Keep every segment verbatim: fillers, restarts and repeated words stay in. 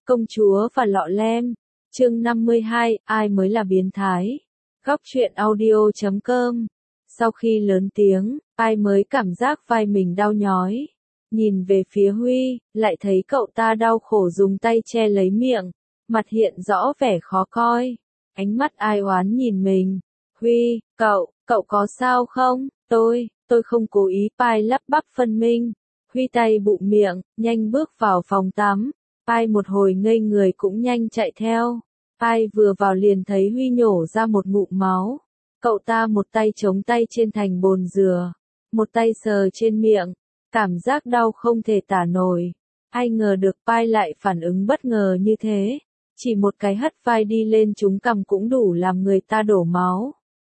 Công chúa và lọ lem. Chương năm mươi hai, ai mới là biến thái? Góc truyện audio chấm com. Sau khi lớn tiếng, ai mới cảm giác vai mình đau nhói. Nhìn về phía Huy, lại thấy cậu ta đau khổ dùng tay che lấy miệng, mặt hiện rõ vẻ khó coi. Ánh mắt ai oán nhìn mình. Huy, cậu, cậu có sao không? Tôi, tôi không cố ý. Pai lắp bắp phân minh. Huy tay bụm miệng, nhanh bước vào phòng tắm. Pai một hồi ngây người cũng nhanh chạy theo. Pai vừa vào liền thấy Huy nhổ ra một ngụm máu. Cậu ta một tay chống tay trên thành bồn dừa, một tay sờ trên miệng, cảm giác đau không thể tả nổi. Ai ngờ được Pai lại phản ứng bất ngờ như thế, chỉ một cái hất vai đi lên trúng cằm cũng đủ làm người ta đổ máu.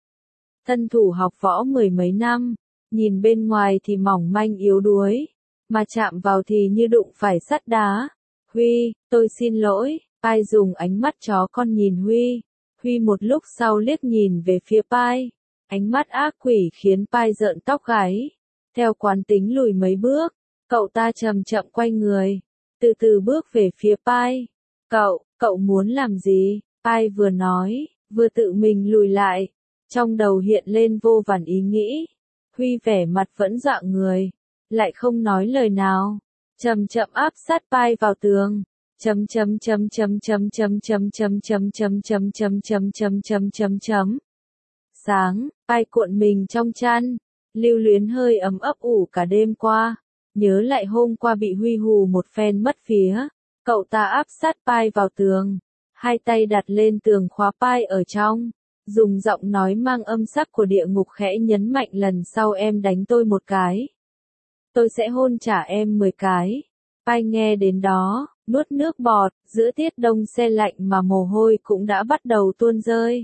Thân thủ học võ mười mấy năm, nhìn bên ngoài thì mỏng manh yếu đuối, mà chạm vào thì như đụng phải sắt đá. Huy, tôi xin lỗi. Pai dùng ánh mắt chó con nhìn Huy. Huy một lúc sau liếc nhìn về phía Pai. Ánh mắt ác quỷ khiến Pai rợn tóc gáy. Theo quán tính lùi mấy bước, cậu ta chậm chậm quay người, từ từ bước về phía Pai. Cậu, cậu muốn làm gì? Pai vừa nói, vừa tự mình lùi lại. Trong đầu hiện lên vô vàn ý nghĩ. Huy vẻ mặt vẫn dọa người, lại không nói lời nào. Chậm chậm áp sát Pai vào tường. Chấm chấm chấm chấm chấm chấm chấm chấm chấm chấm chấm chấm chấm chấm chấm chấm chấm. Sáng, Pai cuộn mình trong chăn, lưu luyến hơi ấm ấp ủ cả đêm qua. Nhớ lại hôm qua bị Huy hù một phen mất phía, cậu ta áp sát Pai vào tường, hai tay đặt lên tường khóa Pai ở trong, dùng giọng nói mang âm sắc của địa ngục khẽ nhấn mạnh lần sau em đánh tôi một cái, tôi sẽ hôn trả em mười cái. Pai nghe đến đó, nuốt nước bọt, giữa tiết đông se lạnh mà mồ hôi cũng đã bắt đầu tuôn rơi.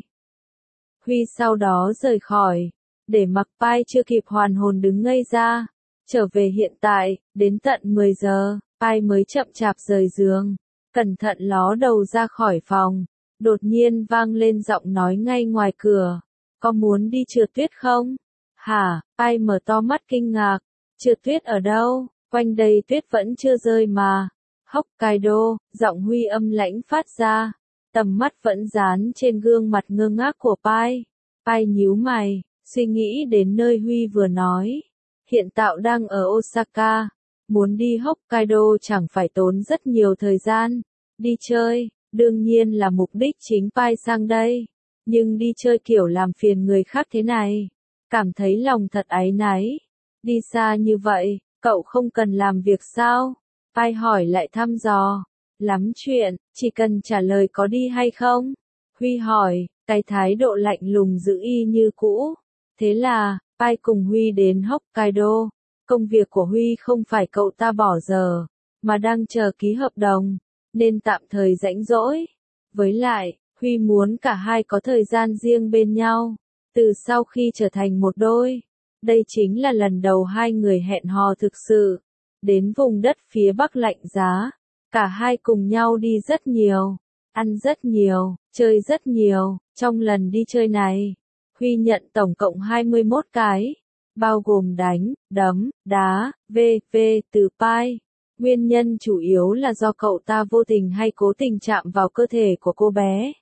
Huy sau đó rời khỏi, để mặc Pai chưa kịp hoàn hồn đứng ngây ra. Trở về hiện tại, đến tận mười giờ, Pai mới chậm chạp rời giường, cẩn thận ló đầu ra khỏi phòng. Đột nhiên vang lên giọng nói ngay ngoài cửa. Có muốn đi trượt tuyết không? Hả? Pai mở to mắt kinh ngạc. Trượt tuyết ở đâu? Quanh đây tuyết vẫn chưa rơi mà. Hokkaido, giọng Huy âm lãnh phát ra. Tầm mắt vẫn dán trên gương mặt ngơ ngác của Pai. Pai nhíu mày, suy nghĩ đến nơi Huy vừa nói. Hiện tại đang ở Osaka. Muốn đi Hokkaido chẳng phải tốn rất nhiều thời gian. Đi chơi, đương nhiên là mục đích chính Pai sang đây. Nhưng đi chơi kiểu làm phiền người khác thế này, cảm thấy lòng thật áy náy. Đi xa như vậy, cậu không cần làm việc sao? Pai hỏi lại thăm dò. Lắm chuyện, chỉ cần trả lời có đi hay không? Huy hỏi, cái thái độ lạnh lùng giữ y như cũ. Thế là, Pai cùng Huy đến Hokkaido. Công việc của Huy không phải cậu ta bỏ giờ, mà đang chờ ký hợp đồng, nên tạm thời rảnh rỗi. Với lại, Huy muốn cả hai có thời gian riêng bên nhau, từ sau khi trở thành một đôi. Đây chính là lần đầu hai người hẹn hò thực sự. Đến vùng đất phía Bắc lạnh giá, cả hai cùng nhau đi rất nhiều, ăn rất nhiều, chơi rất nhiều. Trong lần đi chơi này, Huy nhận tổng cộng hai mươi mốt cái, bao gồm đánh, đấm, đá, vê vê từ Pai. Nguyên nhân chủ yếu là do cậu ta vô tình hay cố tình chạm vào cơ thể của cô bé.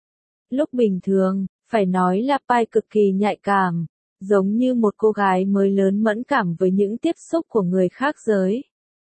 Lúc bình thường, phải nói là Pai cực kỳ nhạy cảm, giống như một cô gái mới lớn mẫn cảm với những tiếp xúc của người khác giới.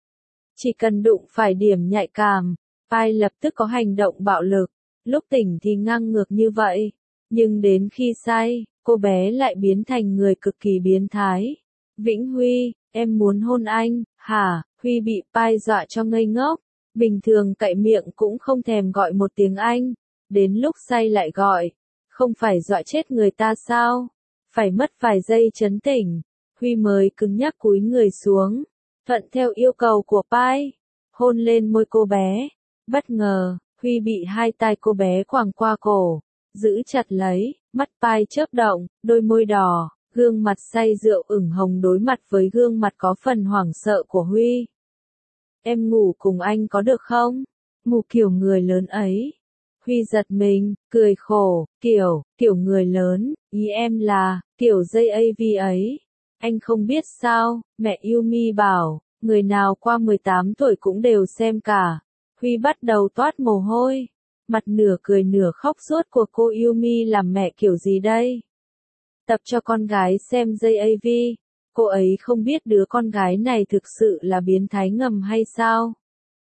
Chỉ cần đụng phải điểm nhạy cảm, Pai lập tức có hành động bạo lực, lúc tỉnh thì ngang ngược như vậy, nhưng đến khi say, cô bé lại biến thành người cực kỳ biến thái. Vĩnh Huy, em muốn hôn anh, hả? Huy bị Pai dọa cho ngây ngốc, bình thường cậy miệng cũng không thèm gọi một tiếng anh, đến lúc say lại gọi, không phải dọa chết người ta sao? Phải mất vài giây trấn tỉnh, Huy mới cứng nhắc cúi người xuống, thuận theo yêu cầu của Pai, hôn lên môi cô bé. Bất ngờ, Huy bị hai tay cô bé quàng qua cổ, giữ chặt lấy, mắt Pai chớp động, đôi môi đỏ, gương mặt say rượu ửng hồng đối mặt với gương mặt có phần hoảng sợ của Huy. Em ngủ cùng anh có được không? Mù kiểu người lớn ấy. Huy giật mình, cười khổ, kiểu, kiểu người lớn, ý em là, kiểu dây a vê ấy. Anh không biết sao, mẹ Yumi bảo, người nào qua mười tám tuổi cũng đều xem cả. Huy bắt đầu toát mồ hôi. Mặt nửa cười nửa khóc suốt của cô Yumi làm mẹ kiểu gì đây? Tập cho con gái xem gi a vê. Cô ấy không biết đứa con gái này thực sự là biến thái ngầm hay sao?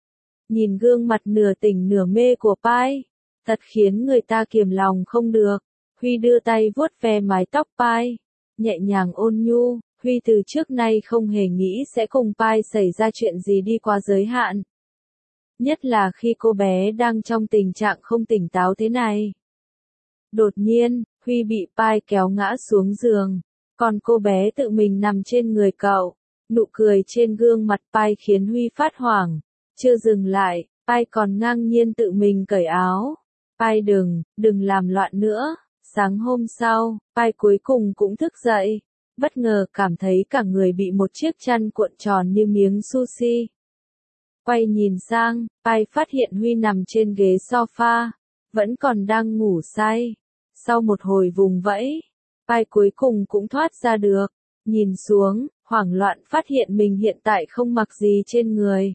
Nhìn gương mặt nửa tỉnh nửa mê của Pai, thật khiến người ta kiềm lòng không được. Huy đưa tay vuốt ve mái tóc Pai, nhẹ nhàng ôn nhu. Huy từ trước nay không hề nghĩ sẽ cùng Pai xảy ra chuyện gì đi quá giới hạn. Nhất là khi cô bé đang trong tình trạng không tỉnh táo thế này. Đột nhiên, Huy bị Pai kéo ngã xuống giường, còn cô bé tự mình nằm trên người cậu. Nụ cười trên gương mặt Pai khiến Huy phát hoảng. Chưa dừng lại, Pai còn ngang nhiên tự mình cởi áo. Pai đừng, đừng làm loạn nữa. Sáng hôm sau, Pai cuối cùng cũng thức dậy. Bất ngờ cảm thấy cả người bị một chiếc chăn cuộn tròn như miếng sushi. Quay nhìn sang, Pai phát hiện Huy nằm trên ghế sofa, vẫn còn đang ngủ say. Sau một hồi vùng vẫy, Pai cuối cùng cũng thoát ra được. Nhìn xuống, hoảng loạn phát hiện mình hiện tại không mặc gì trên người.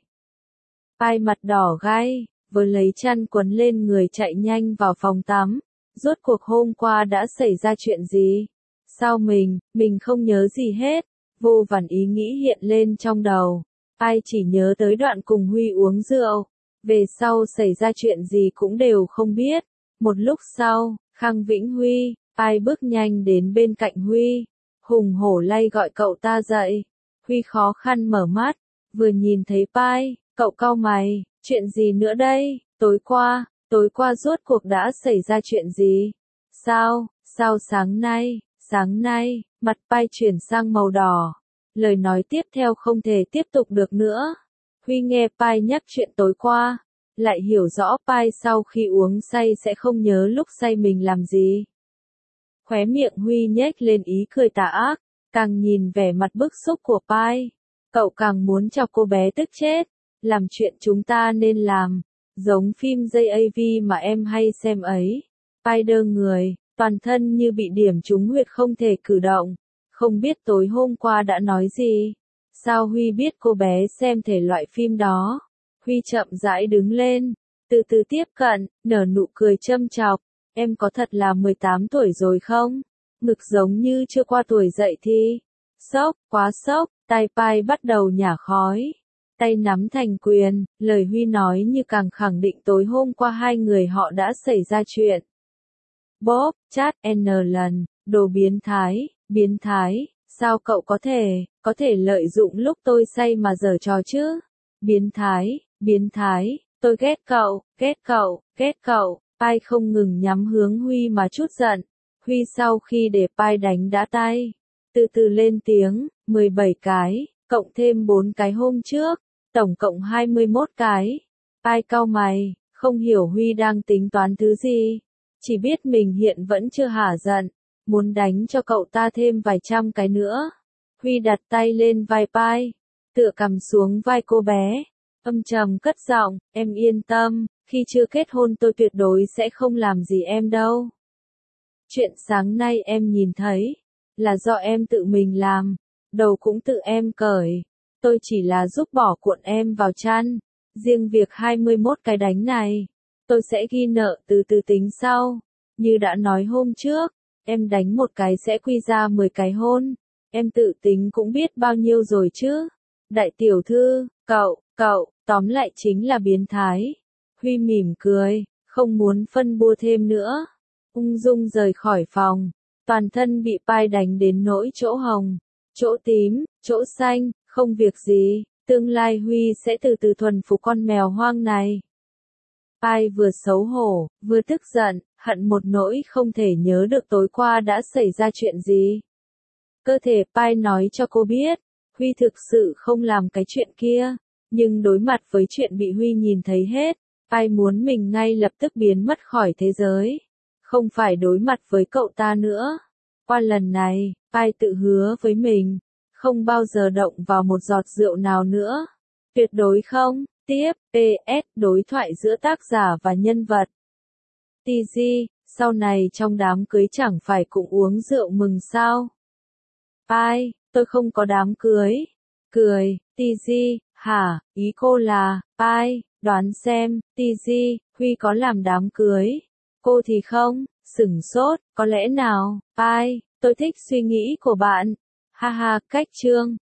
Pai mặt đỏ gai, vừa lấy chăn quấn lên người chạy nhanh vào phòng tắm. Rốt cuộc hôm qua đã xảy ra chuyện gì? Sao mình, mình không nhớ gì hết. Vô vàn ý nghĩ hiện lên trong đầu. Pai chỉ nhớ tới đoạn cùng Huy uống rượu. Về sau xảy ra chuyện gì cũng đều không biết. Một lúc sau, Khang Vĩnh Huy, Pai bước nhanh đến bên cạnh Huy. Hùng hổ lay gọi cậu ta dậy. Huy khó khăn mở mắt, vừa nhìn thấy Pai, cậu cau mày, chuyện gì nữa đây? Tối qua, tối qua rốt cuộc đã xảy ra chuyện gì? Sao, sao sáng nay, sáng nay, mặt Pai chuyển sang màu đỏ. Lời nói tiếp theo không thể tiếp tục được nữa. Huy nghe Pai nhắc chuyện tối qua, lại hiểu rõ Pai sau khi uống say sẽ không nhớ lúc say mình làm gì. Khóe miệng Huy nhếch lên ý cười tà ác, càng nhìn vẻ mặt bức xúc của Pai, cậu càng muốn chọc cô bé tức chết. Làm chuyện chúng ta nên làm, giống phim gi a vê mà em hay xem ấy. Pai đơ người, toàn thân như bị điểm trúng huyệt không thể cử động. Không biết tối hôm qua đã nói gì? Sao Huy biết cô bé xem thể loại phim đó? Huy chậm rãi đứng lên, từ từ tiếp cận, nở nụ cười châm chọc. Em có thật là mười tám tuổi rồi không? Ngực giống như chưa qua tuổi dậy thì. Sốc, quá sốc, tai Pai bắt đầu nhả khói. Tay nắm thành quyền, lời Huy nói như càng khẳng định tối hôm qua hai người họ đã xảy ra chuyện. Bob, chat N lần, đồ biến thái, biến thái, sao cậu có thể, có thể lợi dụng lúc tôi say mà giở trò chứ? Biến thái, biến thái, tôi ghét cậu, ghét cậu, ghét cậu. Pai không ngừng nhắm hướng Huy mà chút giận. Huy sau khi để Pai đánh đá tay, từ từ lên tiếng, mười bảy cái, cộng thêm bốn cái hôm trước, tổng cộng hai mươi mốt cái. Pai cau mày, không hiểu Huy đang tính toán thứ gì, chỉ biết mình hiện vẫn chưa hả giận, muốn đánh cho cậu ta thêm vài trăm cái nữa. Huy đặt tay lên vai Pai, tựa cằm xuống vai cô bé, âm trầm cất giọng, em yên tâm, khi chưa kết hôn tôi tuyệt đối sẽ không làm gì em đâu. Chuyện sáng nay em nhìn thấy, là do em tự mình làm, đầu cũng tự em cởi, tôi chỉ là giúp bỏ cuộn em vào chăn. Riêng việc hai mươi mốt cái đánh này, tôi sẽ ghi nợ từ từ tính sau. Như đã nói hôm trước, em đánh một cái sẽ quy ra mười cái hôn. Em tự tính cũng biết bao nhiêu rồi chứ. Đại tiểu thư, cậu, cậu, tóm lại chính là biến thái. Huy mỉm cười, không muốn phân bua thêm nữa. Ung dung rời khỏi phòng, toàn thân bị Pai đánh đến nỗi chỗ hồng, chỗ tím, chỗ xanh, không việc gì, tương lai Huy sẽ từ từ thuần phục con mèo hoang này. Pai vừa xấu hổ, vừa tức giận, hận một nỗi không thể nhớ được tối qua đã xảy ra chuyện gì. Cơ thể Pai nói cho cô biết, Huy thực sự không làm cái chuyện kia, nhưng đối mặt với chuyện bị Huy nhìn thấy hết, Pai muốn mình ngay lập tức biến mất khỏi thế giới, không phải đối mặt với cậu ta nữa. Qua lần này, Pai tự hứa với mình, không bao giờ động vào một giọt rượu nào nữa. Tuyệt đối không. Tiếp, pê ét, đối thoại giữa tác giả và nhân vật. tê giê, sau này trong đám cưới chẳng phải cũng uống rượu mừng sao? Pai, tôi không có đám cưới. Cười, tê giê, hả, ý cô là, Pai, Đoán xem, tê giê, Huy có làm đám cưới. Cô thì không, sửng sốt, có lẽ nào, ai, tôi thích suy nghĩ của bạn. Ha ha, cách chương.